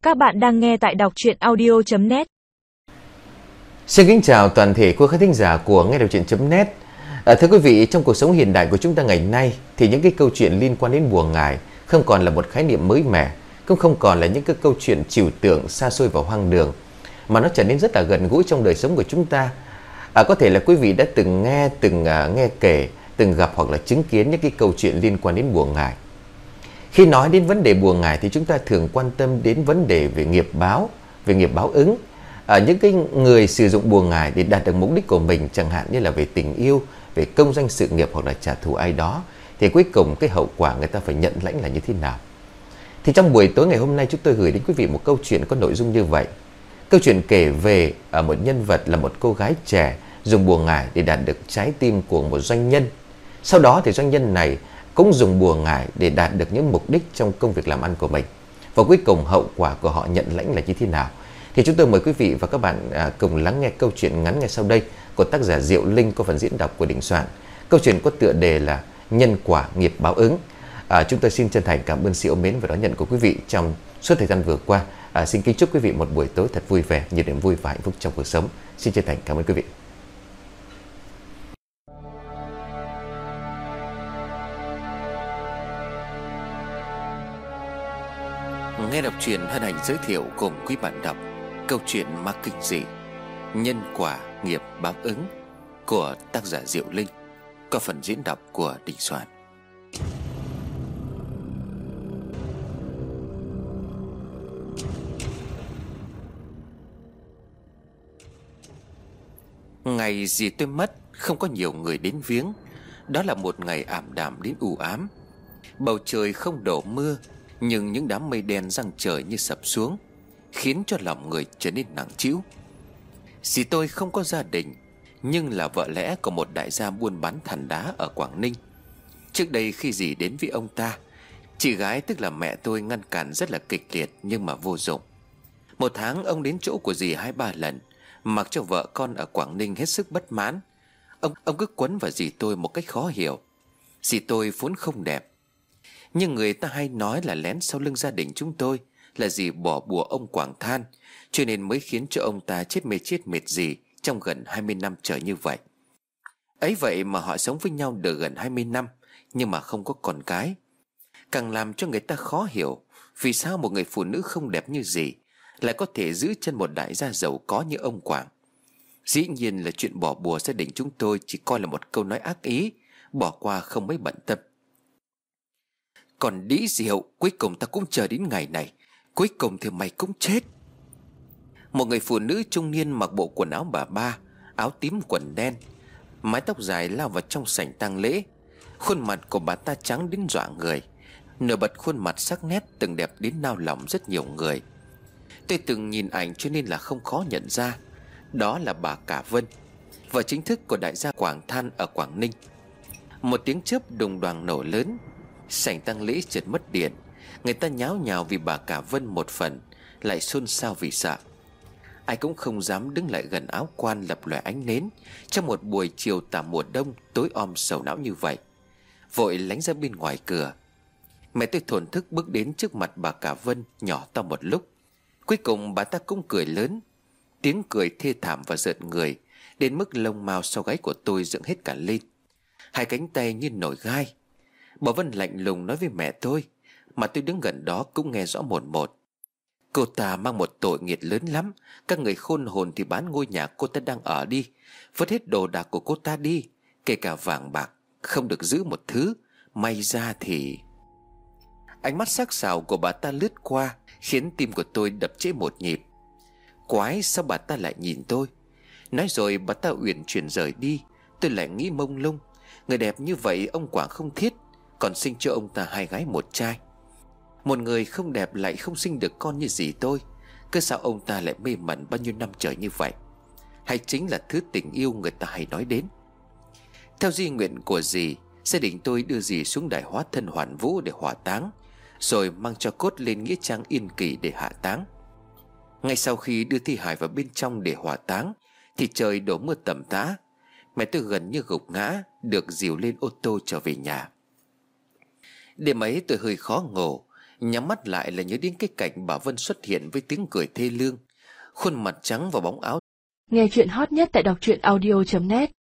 Các bạn đang nghe tại đọc truyện audio.net. Xin kính chào toàn thể quý khán thính giả của nghe đọc truyện.net. Thưa quý vị, trong cuộc sống hiện đại của chúng ta ngày nay thì những cái câu chuyện liên quan đến bùa ngải không còn là một khái niệm mới mẻ, cũng không còn là những cái câu chuyện trừu tượng xa xôi và hoang đường, mà nó trở nên rất là gần gũi trong đời sống của chúng ta. Có thể là quý vị đã từng nghe kể, từng gặp hoặc là chứng kiến những cái câu chuyện liên quan đến bùa ngải. Khi nói đến vấn đề bùa ngải thì chúng ta thường quan tâm đến vấn đề về nghiệp báo ứng. Những cái người sử dụng bùa ngải để đạt được mục đích của mình, chẳng hạn như là về tình yêu, về công danh sự nghiệp hoặc là trả thù ai đó, thì cuối cùng cái hậu quả người ta phải nhận lãnh là như thế nào. Thì trong buổi tối ngày hôm nay chúng tôi gửi đến quý vị một câu chuyện có nội dung như vậy. Câu chuyện kể về một nhân vật là một cô gái trẻ dùng bùa ngải để đạt được trái tim của một doanh nhân. Sau đó thì doanh nhân này cũng dùng bùa ngải để đạt được những mục đích trong công việc làm ăn của mình. Và cuối cùng hậu quả của họ nhận lãnh là như thế nào? Thì chúng tôi mời quý vị và các bạn cùng lắng nghe câu chuyện ngắn ngay sau đây của tác giả Diệu Linh qua phần diễn đọc của Đình Soạn. Câu chuyện có tựa đề là Nhân quả nghiệp báo ứng. Chúng tôi xin chân thành cảm ơn sự yêu mến và đón nhận của quý vị trong suốt thời gian vừa qua. Xin kính chúc quý vị một buổi tối thật vui vẻ, nhiều niềm vui và hạnh phúc trong cuộc sống. Xin chân thành cảm ơn quý vị. Nghe đọc truyện hân hạnh giới thiệu cùng quý bạn đọc câu chuyện ma kinh dị Nhân quả nghiệp báo ứng của tác giả Diệu Linh có phần diễn đọc của Đình Soạn. Ngày dì tôi mất không có nhiều người đến viếng. Đó là một ngày ảm đạm đến u ám. Bầu trời không đổ mưa, nhưng những đám mây đen giăng trời như sập xuống, khiến cho lòng người trở nên nặng trĩu. Dì tôi không có gia đình, nhưng là vợ lẽ của một đại gia buôn bán than đá ở Quảng Ninh. Trước đây khi dì đến với ông ta, chị gái tức là mẹ tôi ngăn cản rất là kịch liệt nhưng mà vô dụng. Một tháng ông đến chỗ của dì 2-3 lần, mặc cho vợ con ở Quảng Ninh hết sức bất mãn. Ông cứ quấn vào dì tôi một cách khó hiểu. Dì tôi vốn không đẹp, nhưng người ta hay nói là lén sau lưng gia đình chúng tôi là dì bỏ bùa ông Quảng Than, cho nên mới khiến cho ông ta chết mệt dì trong gần 20 năm trời như vậy. Ấy vậy mà họ sống với nhau được gần 20 năm nhưng mà không có con cái. Càng làm cho người ta khó hiểu vì sao một người phụ nữ không đẹp như dì lại có thể giữ chân một đại gia giàu có như ông Quảng. Dĩ nhiên là chuyện bỏ bùa gia đình chúng tôi chỉ coi là một câu nói ác ý, bỏ qua không mấy bận tâm. Còn đĩ Diệu, cuối cùng ta cũng chờ đến ngày này. Cuối cùng thì mày cũng chết. Một người phụ nữ trung niên mặc bộ quần áo bà ba, áo tím quần đen, mái tóc dài lao vào trong sảnh tang lễ. Khuôn mặt của bà ta trắng đến dọa người, nổi bật khuôn mặt sắc nét từng đẹp đến nao lòng rất nhiều người. Tôi từng nhìn ảnh cho nên là không khó nhận ra. Đó là bà Cả Vân, vợ chính thức của đại gia Quảng Than ở Quảng Ninh. Một tiếng chớp đùng đoàng nổ lớn, sảnh tang lễ chợt mất điện. Người ta nháo nhào vì bà Cả Vân một phần, lại xôn xao vì sợ. Ai cũng không dám đứng lại gần áo quan lập lòe ánh nến trong một buổi chiều tà mùa đông tối om sầu não như vậy, vội lánh ra bên ngoài cửa. Mẹ tôi thổn thức bước đến trước mặt bà Cả Vân, nhỏ to một lúc. Cuối cùng bà ta cũng cười lớn, tiếng cười thê thảm và rợn người đến mức lông mao sau gáy của tôi dựng hết cả lên, hai cánh tay như nổi gai. Bà Vân lạnh lùng nói với mẹ tôi, mà tôi đứng gần đó cũng nghe rõ một một. Cô ta mang một tội nghiệp lớn lắm. Các người khôn hồn thì bán ngôi nhà cô ta đang ở đi, vứt hết đồ đạc của cô ta đi, kể cả vàng bạc, không được giữ một thứ. May ra thì... Ánh mắt sắc sảo của bà ta lướt qua khiến tim của tôi đập trễ một nhịp. Quái, sao bà ta lại nhìn tôi? Nói rồi bà ta uyển chuyển rời đi. Tôi lại nghĩ mông lung, người đẹp như vậy ông Quảng không thiết, còn sinh cho ông ta 2 gái 1 trai. Một người không đẹp lại không sinh được con như dì tôi, cứ sao ông ta lại mê mẩn bao nhiêu năm trời như vậy? Hay chính là thứ tình yêu người ta hay nói đến? Theo di nguyện của dì, gia đình tôi đưa dì xuống đài hóa thân Hoàn Vũ để hỏa táng, rồi mang cho cốt lên nghĩa trang Yên Kỳ để hạ táng. Ngay sau khi đưa thi hài vào bên trong để hỏa táng thì trời đổ mưa tầm tã. Mẹ tôi gần như gục ngã, được dìu lên ô tô trở về nhà. Đêm ấy tôi hơi khó ngủ Nhắm mắt lại là nhớ đến cái cảnh bà Vân xuất hiện với tiếng cười thê lương, khuôn mặt trắng và bóng áo. Nghe chuyện hot nhất tại đọc truyện audio.net